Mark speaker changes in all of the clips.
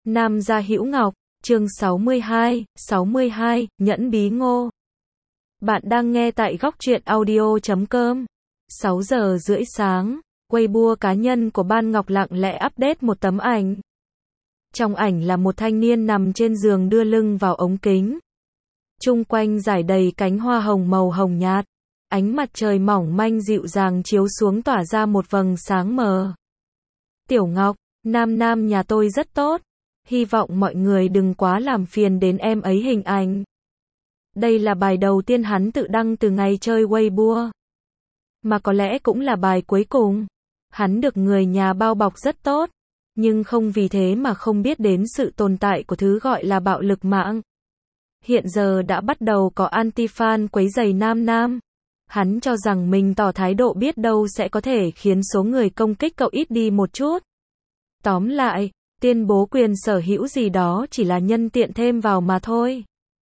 Speaker 1: Nam gia Hữu Ngọc, chương 62, Nhẫn Bí Ngô. Bạn đang nghe tại góc truyện audio.com. 6 giờ rưỡi sáng, Weibo cá nhân của Ban Ngọc lặng lẽ update một tấm ảnh. Trong ảnh là một thanh niên nằm trên giường đưa lưng vào ống kính. Chung quanh rải đầy cánh hoa hồng màu hồng nhạt. Ánh mặt trời mỏng manh dịu dàng chiếu xuống tỏa ra một vầng sáng mờ. Tiểu Ngọc, Nam nhà tôi rất tốt. Hy vọng mọi người đừng quá làm phiền đến em ấy hình ảnh. Đây là bài đầu tiên hắn tự đăng từ ngày chơi Weibo. Mà có lẽ cũng là bài cuối cùng. Hắn được người nhà bao bọc rất tốt. Nhưng không vì thế mà không biết đến sự tồn tại của thứ gọi là bạo lực mạng. Hiện giờ đã bắt đầu có anti-fan quấy rầy Nam. Hắn cho rằng mình tỏ thái độ biết đâu sẽ có thể khiến số người công kích cậu ít đi một chút. Tóm lại, tuyên bố quyền sở hữu gì đó chỉ là nhân tiện thêm vào mà thôi.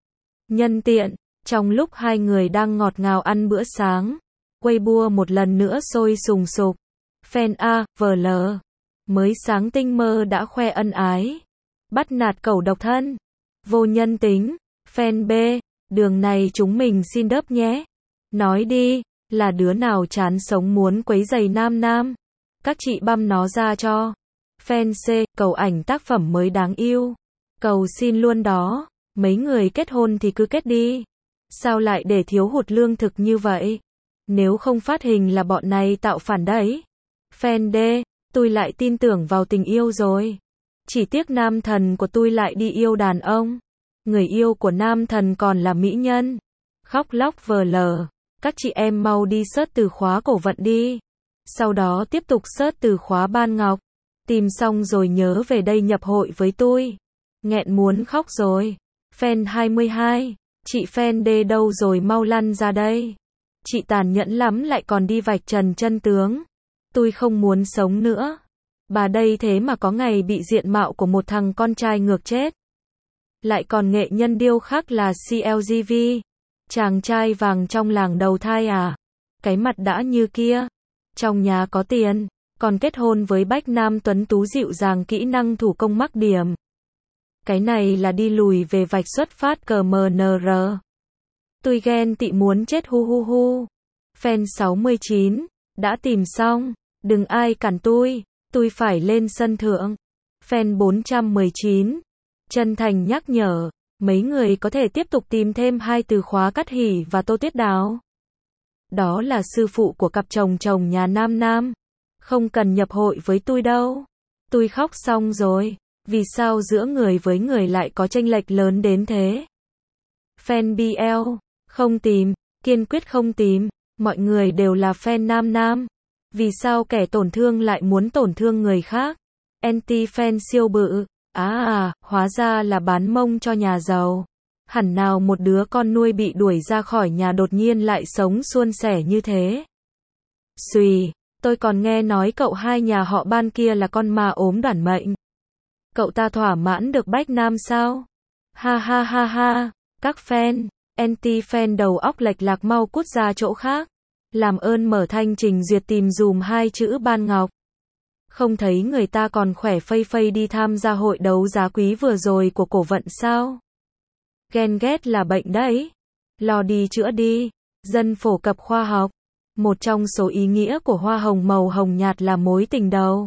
Speaker 1: Nhân tiện, trong lúc hai người đang ngọt ngào ăn bữa sáng, Weibo một lần nữa sôi sùng sục. Fan A, VL. Mới sáng tinh mơ đã khoe ân ái. Bắt nạt cẩu độc thân. Vô nhân tính. Fan B. Đường này chúng mình xin đớp nhé. Nói đi, là đứa nào chán sống muốn quấy rầy Nam. Các chị băm nó ra cho. Fan C. Cầu ảnh tác phẩm mới đáng yêu. Cầu xin luôn đó. Mấy người kết hôn thì cứ kết đi. Sao lại để thiếu hụt lương thực như vậy? Nếu không phát hình là bọn này tạo phản đấy. Fan D. Tôi lại tin tưởng vào tình yêu rồi. Chỉ tiếc nam thần của tôi lại đi yêu đàn ông. Người yêu của nam thần còn là mỹ nhân. Khóc lóc VL. Các chị em mau đi search từ khóa cổ vận đi. Sau đó tiếp tục search từ khóa Ban Ngọc. Tìm xong rồi nhớ về đây nhập hội với tôi. Nghẹn muốn khóc rồi. Fan 22. Chị Fan D đâu rồi mau lăn ra đây. Chị tàn nhẫn lắm lại còn đi vạch trần chân tướng. Tôi không muốn sống nữa. Bà đây thế mà có ngày bị diện mạo của một thằng con trai ngược chết. Lại còn nghệ nhân điêu khắc là CLGV. Chàng trai vàng trong làng đầu thai à. Cái mặt đã như kia. Trong nhà có tiền. Còn kết hôn với bách nam tuấn tú dịu dàng kỹ năng thủ công mắc điểm. Cái này là đi lùi về vạch xuất phát CMNR. Tôi ghen tị muốn chết hu. Fan 69. Đã tìm xong. Đừng ai cản tôi phải lên sân thượng. Fan 419. Chân thành nhắc nhở. Mấy người có thể tiếp tục tìm thêm hai từ khóa Cát Hỉ và Tô Tuyết Đào. Đó là sư phụ của cặp chồng nhà Nam. Không cần nhập hội với tôi đâu. Tôi khóc xong rồi. Vì sao giữa người với người lại có chênh lệch lớn đến thế? Fan BL. Không tìm. Kiên quyết không tìm. Mọi người đều là fan Nam. Vì sao kẻ tổn thương lại muốn tổn thương người khác? Anti-fan siêu bự. Hóa ra là bán mông cho nhà giàu. Hẳn nào một đứa con nuôi bị đuổi ra khỏi nhà đột nhiên lại sống suôn sẻ như thế. Xùi, tôi còn nghe nói cậu hai nhà họ Ban kia là con ma ốm đoản mệnh. Cậu ta thỏa mãn được bách nam sao? Ha. Các fan, anti-fan đầu óc lệch lạc mau cút ra chỗ khác. Làm ơn mở thanh trình duyệt tìm dùm hai chữ Ban Ngọc. Không thấy người ta còn khỏe phây đi tham gia hội đấu giá quý vừa rồi của cổ vận sao? Ghen ghét là bệnh đấy. Lo đi chữa đi. Dân phổ cập khoa học. Một trong số ý nghĩa của hoa hồng màu hồng nhạt là mối tình đầu.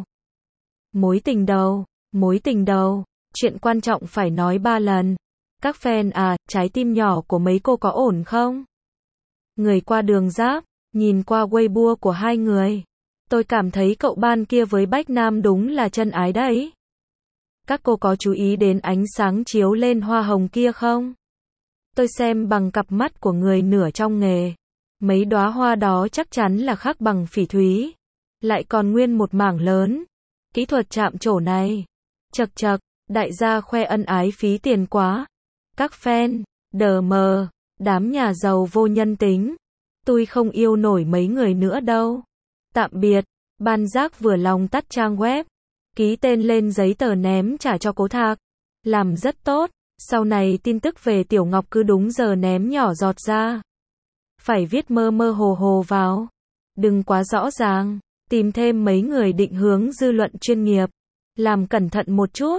Speaker 1: Mối tình đầu. Chuyện quan trọng phải nói 3 lần. Các fan trái tim nhỏ của mấy cô có ổn không? Người qua đường giáp, nhìn qua Weibo của hai người. Tôi cảm thấy cậu Ban kia với bách nam đúng là chân ái đấy. Các cô có chú ý đến ánh sáng chiếu lên hoa hồng kia không? Tôi xem bằng cặp mắt của người nửa trong nghề. Mấy đóa hoa đó chắc chắn là khắc bằng phỉ thúy. Lại còn nguyên một mảng lớn. Kỹ thuật chạm trổ này. Chật, đại gia khoe ân ái phí tiền quá. Các fan, đám nhà giàu vô nhân tính. Tôi không yêu nổi mấy người nữa đâu. Tạm biệt. Ban giác vừa lòng tắt trang web. Ký tên lên giấy tờ ném trả cho Cố Thạc. Làm rất tốt. Sau này tin tức về Tiểu Ngọc cứ đúng giờ ném nhỏ giọt ra. Phải viết mơ hồ vào. Đừng quá rõ ràng. Tìm thêm mấy người định hướng dư luận chuyên nghiệp. Làm cẩn thận một chút.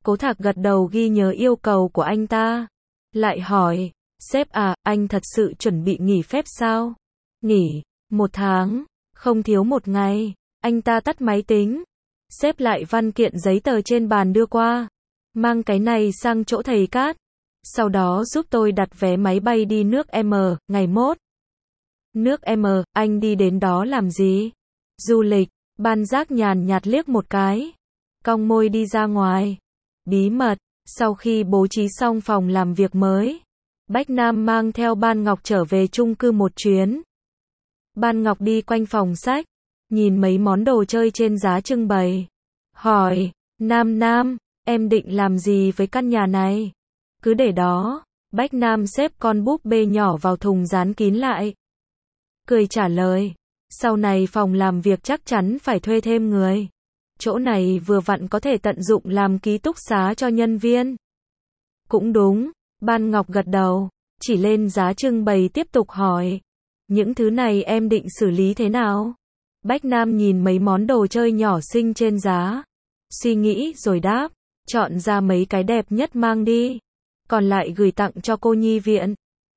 Speaker 1: Cố Thạc gật đầu ghi nhớ yêu cầu của anh ta. Lại hỏi, sếp à, anh thật sự chuẩn bị nghỉ phép sao? Nghỉ, 1 tháng, không thiếu 1 ngày. Anh ta tắt máy tính, xếp lại văn kiện giấy tờ trên bàn đưa qua. Mang cái này sang chỗ thầy Cát. Sau đó giúp tôi đặt vé máy bay đi nước M, ngày mốt. Nước M, anh đi đến đó làm gì? Du lịch. Ban Giác nhàn nhạt liếc một cái, cong môi đi ra ngoài. Bí mật, sau khi bố trí xong phòng làm việc mới, Bách Nam mang theo Ban Ngọc trở về chung cư một chuyến. Ban Ngọc đi quanh phòng sách, nhìn mấy món đồ chơi trên giá trưng bày. Hỏi, Nam, em định làm gì với căn nhà này? Cứ để đó. Bách Nam xếp con búp bê nhỏ vào thùng dán kín lại. Cười trả lời, sau này phòng làm việc chắc chắn phải thuê thêm người. Chỗ này vừa vặn có thể tận dụng làm ký túc xá cho nhân viên. Cũng đúng, Ban Ngọc gật đầu, chỉ lên giá trưng bày tiếp tục hỏi. Những thứ này em định xử lý thế nào? Bách Nam nhìn mấy món đồ chơi nhỏ xinh trên giá, suy nghĩ rồi đáp, chọn ra mấy cái đẹp nhất mang đi. Còn lại gửi tặng cho cô nhi viện.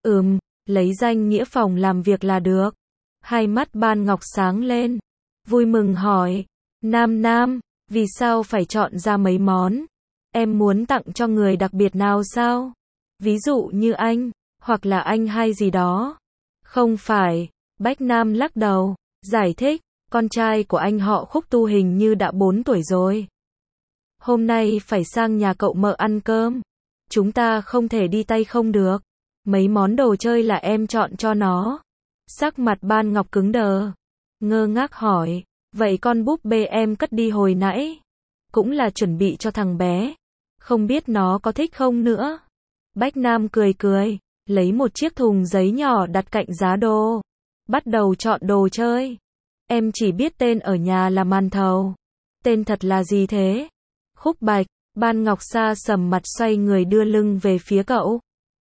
Speaker 1: Lấy danh nghĩa phòng làm việc là được. Hai mắt Ban Ngọc sáng lên, vui mừng hỏi, Nam, vì sao phải chọn ra mấy món? Em muốn tặng cho người đặc biệt nào sao? Ví dụ như anh, hoặc là anh hay gì đó. Không phải, Bách Nam lắc đầu, giải thích, con trai của anh họ Khúc Tu hình như đã 4 tuổi rồi. Hôm nay phải sang nhà cậu mợ ăn cơm. Chúng ta không thể đi tay không được. Mấy món đồ chơi là em chọn cho nó. Sắc mặt Ban Ngọc cứng đờ, ngơ ngác hỏi, vậy con búp bê em cất đi hồi nãy, cũng là chuẩn bị cho thằng bé, không biết nó có thích không nữa. Bách Nam cười, lấy một chiếc thùng giấy nhỏ đặt cạnh giá đồ, bắt đầu chọn đồ chơi. Em chỉ biết tên ở nhà là màn thầu. Tên thật là gì thế? Khúc Bạch. Ban Ngọc xa sầm mặt xoay người đưa lưng về phía cậu.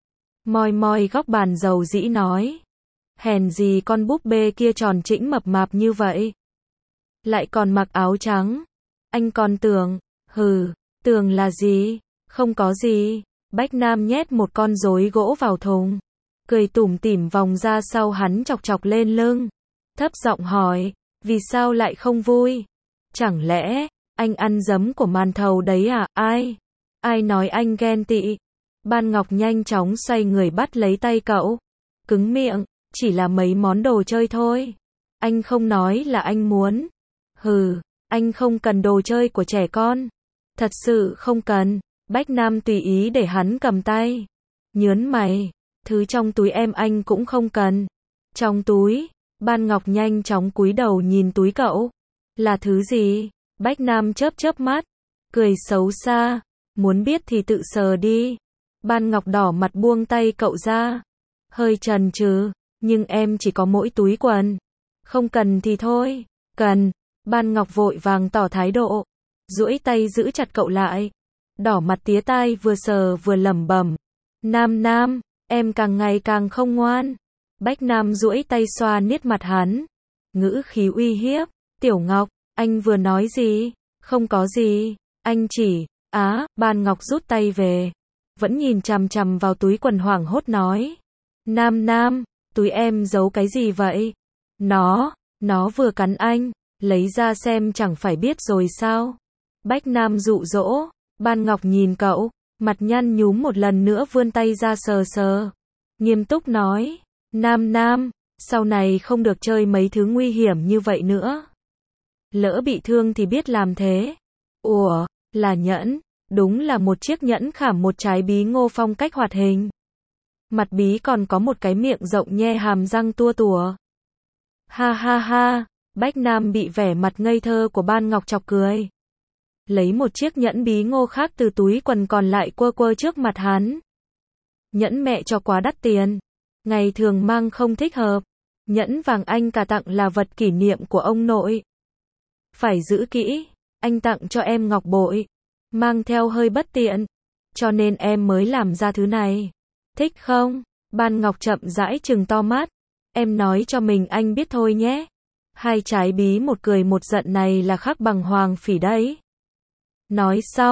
Speaker 1: Moi góc bàn dầu dĩ nói. Hèn gì con búp bê kia tròn trĩnh mập mạp như vậy. Lại còn mặc áo trắng. Anh còn tưởng, tưởng là gì? Không có gì. Bách Nam nhét một con rối gỗ vào thùng, cười tủm tỉm vòng ra sau hắn chọc lên lưng. Thấp giọng hỏi, vì sao lại không vui? Chẳng lẽ, anh ăn giấm của màn thầu đấy à? Ai nói anh ghen tị? Ban Ngọc nhanh chóng xoay người bắt lấy tay cậu. Cứng miệng, chỉ là mấy món đồ chơi thôi. Anh không nói là anh muốn. Anh không cần đồ chơi của trẻ con. Thật sự không cần. Bách Nam tùy ý để hắn cầm tay. Nhớn mày, thứ trong túi em anh cũng không cần. Trong túi, Ban Ngọc nhanh chóng cúi đầu nhìn túi cậu. Là thứ gì? Bách Nam chớp mắt, cười xấu xa, muốn biết thì tự sờ đi. Ban Ngọc đỏ mặt buông tay cậu ra, hơi chần chừ, nhưng em chỉ có mỗi túi quần. Không cần thì thôi. Cần. Ban Ngọc vội vàng tỏ thái độ, duỗi tay giữ chặt cậu lại. Đỏ mặt tía tai vừa sờ vừa lẩm bẩm. Nam, em càng ngày càng không ngoan. Bách Nam duỗi tay xoa niết mặt hắn, ngữ khí uy hiếp. Tiểu Ngọc, anh vừa nói gì? Không có gì, anh chỉ... Ban Ngọc rút tay về, vẫn nhìn chằm chằm vào túi quần hoảng hốt nói. Nam, túi em giấu cái gì vậy? Nó vừa cắn anh, lấy ra xem chẳng phải biết rồi sao? Bách Nam dụ dỗ. Ban Ngọc nhìn cậu, mặt nhăn nhúm một lần nữa vươn tay ra sờ. Nghiêm túc nói, Nam, sau này không được chơi mấy thứ nguy hiểm như vậy nữa. Lỡ bị thương thì biết làm thế. Ủa, là nhẫn, đúng là một chiếc nhẫn khảm một trái bí ngô phong cách hoạt hình. Mặt bí còn có một cái miệng rộng nhe hàm răng tua tủa. Ha, Bách Nam bị vẻ mặt ngây thơ của Ban Ngọc chọc cười. Lấy một chiếc nhẫn bí ngô khác từ túi quần còn lại quơ trước mặt hắn. Nhẫn mẹ cho quá đắt tiền, ngày thường mang không thích hợp. Nhẫn vàng anh cả tặng là vật kỷ niệm của ông nội. Phải giữ kỹ, anh tặng cho em ngọc bội, mang theo hơi bất tiện, cho nên em mới làm ra thứ này. Thích không? Ban Ngọc chậm rãi trừng to mắt. Em nói cho mình anh biết thôi nhé. Hai trái bí một cười một giận này là khác bằng hoàng phỉ đấy. Nói xong,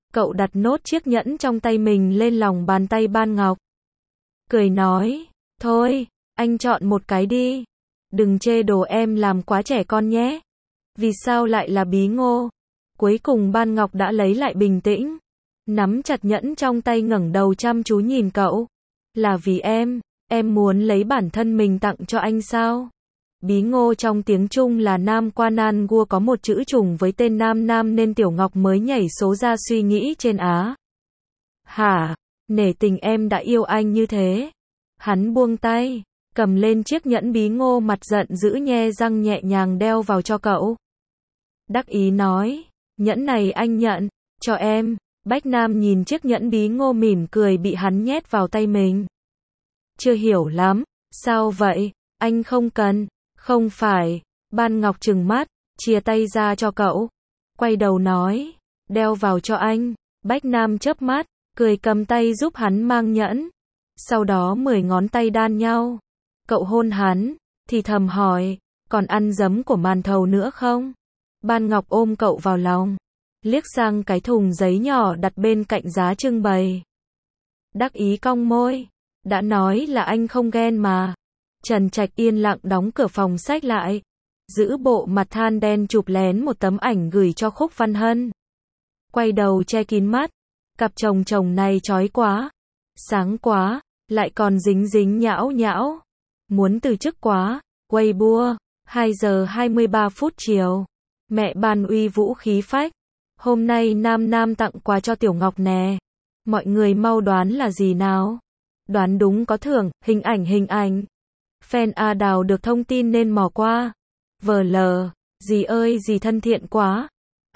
Speaker 1: Cậu đặt nốt chiếc nhẫn trong tay mình lên lòng bàn tay Ban Ngọc. Cười nói, thôi, anh chọn một cái đi. Đừng chê đồ em làm quá trẻ con nhé. Vì sao lại là bí ngô? Cuối cùng Ban Ngọc đã lấy lại bình tĩnh. Nắm chặt nhẫn trong tay ngẩng đầu chăm chú nhìn cậu. Là vì em muốn lấy bản thân mình tặng cho anh sao? Bí ngô trong tiếng Trung là Nam Qua Nan Gua, có một chữ trùng với tên Nam Nam nên Tiểu Ngọc mới nhảy số ra suy nghĩ trên Á. Hả? Nể tình em đã yêu anh như thế. Hắn buông tay, cầm lên chiếc nhẫn bí ngô, mặt giận dữ nhe răng nhẹ nhàng đeo vào cho cậu. Đắc ý nói, nhẫn này anh nhận, cho em. Bách Nam nhìn chiếc nhẫn bí ngô mỉm cười bị hắn nhét vào tay mình. Chưa hiểu lắm, sao vậy, anh không cần. Không phải, Ban Ngọc trừng mắt, chia tay ra cho cậu. Quay đầu nói, đeo vào cho anh. Bách Nam chớp mắt, cười cầm tay giúp hắn mang nhẫn. Sau đó 10 ngón tay đan nhau. Cậu hôn hắn, thì thầm hỏi, còn ăn giấm của màn thầu nữa không? Ban Ngọc ôm cậu vào lòng, liếc sang cái thùng giấy nhỏ đặt bên cạnh giá trưng bày. Đắc ý cong môi, đã nói là anh không ghen mà. Trần Trạch yên lặng đóng cửa phòng sách lại, giữ bộ mặt than đen chụp lén một tấm ảnh gửi cho Khúc Văn Hân. Quay đầu che kín mắt, cặp chồng này chói quá, sáng quá, lại còn dính dính nhão nhão. Muốn từ chức quá. Weibo, 2 giờ 23 phút chiều. Mẹ Ban uy vũ khí phách. Hôm nay Nam Nam tặng quà cho Tiểu Ngọc nè. Mọi người mau đoán là gì nào? Đoán đúng có thưởng, hình ảnh. Fan A đào được thông tin nên mò qua. VL, dì ơi dì thân thiện quá.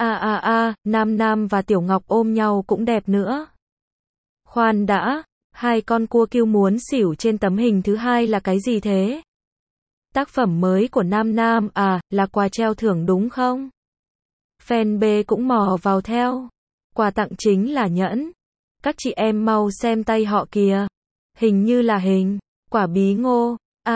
Speaker 1: Nam Nam và Tiểu Ngọc ôm nhau cũng đẹp nữa. Khoan đã, hai con cua kêu muốn xỉu trên tấm hình thứ hai là cái gì thế? Tác phẩm mới của Nam Nam à, là quà treo thưởng đúng không? Fan B cũng mò vào theo. Quà tặng chính là nhẫn. Các chị em mau xem tay họ kìa. Hình như là hình quả bí ngô.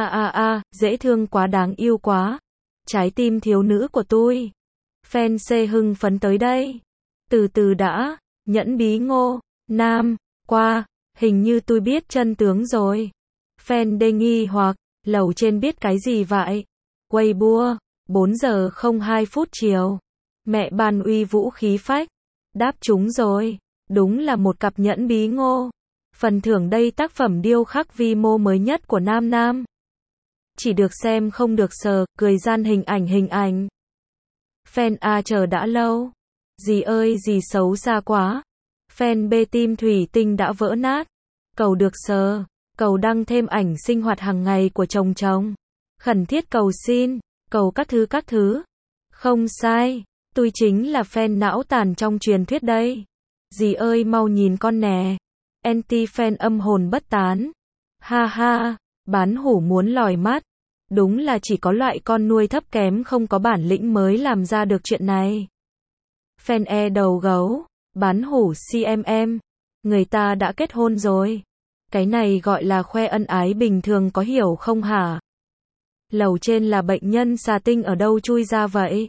Speaker 1: Dễ thương quá, đáng yêu quá. Trái tim thiếu nữ của tôi. Fan C hưng phấn tới đây. Từ từ đã, nhẫn bí ngô, Nam, qua, hình như tôi biết chân tướng rồi. Fan D nghi hoặc, lầu trên biết cái gì vậy? Weibo, 4 giờ 02 phút chiều. Mẹ Ban uy vũ khí phách. Đáp trúng rồi, đúng là một cặp nhẫn bí ngô. Phần thưởng đây tác phẩm điêu khắc vi mô mới nhất của Nam Nam. Chỉ được xem không được sờ, cười gian hình ảnh. Fan A chờ đã lâu. Dì ơi dì xấu xa quá. Fan B tim thủy tinh đã vỡ nát. Cầu được sờ, cầu đăng thêm ảnh sinh hoạt hàng ngày của chồng. Khẩn thiết cầu xin, cầu các thứ. Không sai, tôi chính là fan não tàn trong truyền thuyết đây. Dì ơi mau nhìn con nè. Anti-fan âm hồn bất tán. Ha, bán hủ muốn lòi mắt. Đúng là chỉ có loại con nuôi thấp kém không có bản lĩnh mới làm ra được chuyện này. Fan E đầu gấu, bán hủ CMM. Người ta đã kết hôn rồi. Cái này gọi là khoe ân ái bình thường có hiểu không hả? Lầu trên là bệnh nhân xà tinh ở đâu chui ra vậy?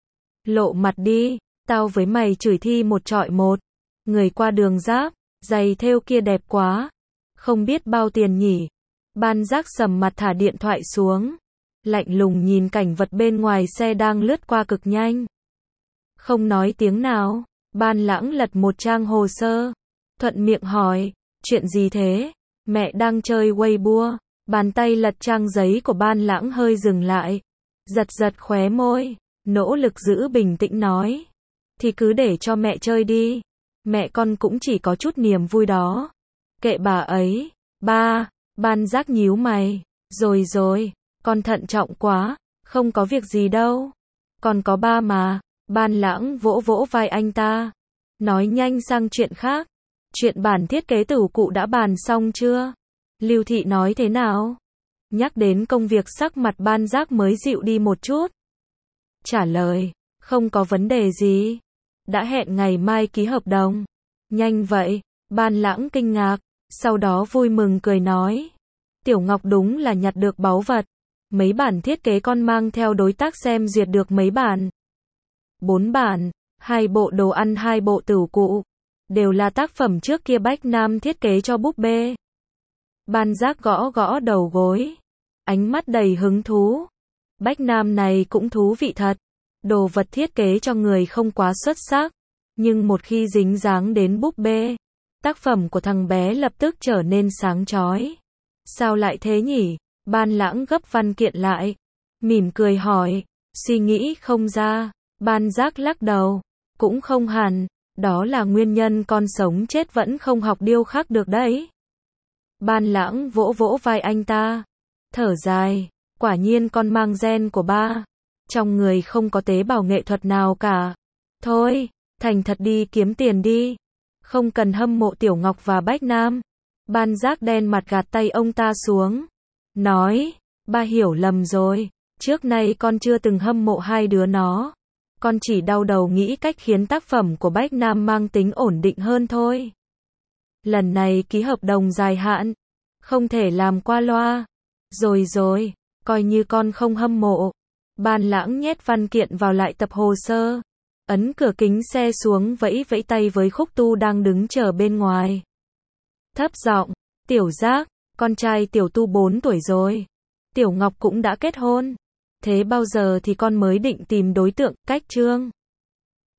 Speaker 1: Lộ mặt đi, tao với mày chửi thi một trọi một. Người qua đường giáp, giày thêu kia đẹp quá. Không biết bao tiền nhỉ? Ban Giác sầm mặt thả điện thoại xuống. Lạnh lùng nhìn cảnh vật bên ngoài xe đang lướt qua cực nhanh. Không nói tiếng nào, Ban Lãng lật một trang hồ sơ. Thuận miệng hỏi, chuyện gì thế? Mẹ đang chơi Weibo. Bàn tay lật trang giấy của Ban Lãng hơi dừng lại. Giật khóe môi, nỗ lực giữ bình tĩnh nói. Thì cứ để cho mẹ chơi đi. Mẹ con cũng chỉ có chút niềm vui đó. Kệ bà ấy. Ba, Ban Giác nhíu mày. Rồi, con thận trọng quá. Không có việc gì đâu. Còn có ba mà. Ban Lãng vỗ vai anh ta. Nói nhanh sang chuyện khác. Chuyện bản thiết kế tửu cụ đã bàn xong chưa? Lưu Thị nói thế nào? Nhắc đến công việc sắc mặt Ban Giác mới dịu đi một chút. Trả lời, không có vấn đề gì. Đã hẹn ngày mai ký hợp đồng. Nhanh vậy, Ban Lãng kinh ngạc, sau đó vui mừng cười nói. Tiểu Ngọc đúng là nhặt được báu vật. Mấy bản thiết kế con mang theo đối tác xem duyệt được mấy bản. 4 bản, 2 bộ đồ ăn 2 bộ tửu cụ. đều là tác phẩm trước kia Bách Nam thiết kế cho búp bê. Ban Giác gõ gõ đầu gối, ánh mắt đầy hứng thú. Bách Nam này cũng thú vị thật. Đồ vật thiết kế cho người không quá xuất sắc, nhưng một khi dính dáng đến búp bê, tác phẩm của thằng bé lập tức trở nên sáng chói. Sao lại thế nhỉ? Ban Lãng gấp văn kiện lại, mỉm cười hỏi, suy nghĩ không ra. Ban Giác lắc đầu, cũng không hẳn, đó là nguyên nhân con sống chết vẫn không học điêu khắc được đấy. Ban Lãng vỗ vỗ vai anh ta, thở dài, quả nhiên con mang gen của ba. Trong người không có tế bào nghệ thuật nào cả. Thôi, thành thật đi kiếm tiền đi. Không cần hâm mộ Tiểu Ngọc và Bách Nam. Ban Giác đen mặt gạt tay ông ta xuống. Nói, ba hiểu lầm rồi. Trước nay con chưa từng hâm mộ hai đứa nó. Con chỉ đau đầu nghĩ cách khiến tác phẩm của Bách Nam mang tính ổn định hơn thôi. Lần này ký hợp đồng dài hạn. Không thể làm qua loa. Rồi, coi như con không hâm mộ. Ban Lãng nhét văn kiện vào lại tập hồ sơ. Ấn cửa kính xe xuống vẫy vẫy tay với Khúc Tu đang đứng chờ bên ngoài. Thấp giọng, Tiểu Giác, con trai Tiểu Tu 4 tuổi rồi. Tiểu Ngọc cũng đã kết hôn. Thế bao giờ thì con mới định tìm đối tượng, cách Trương?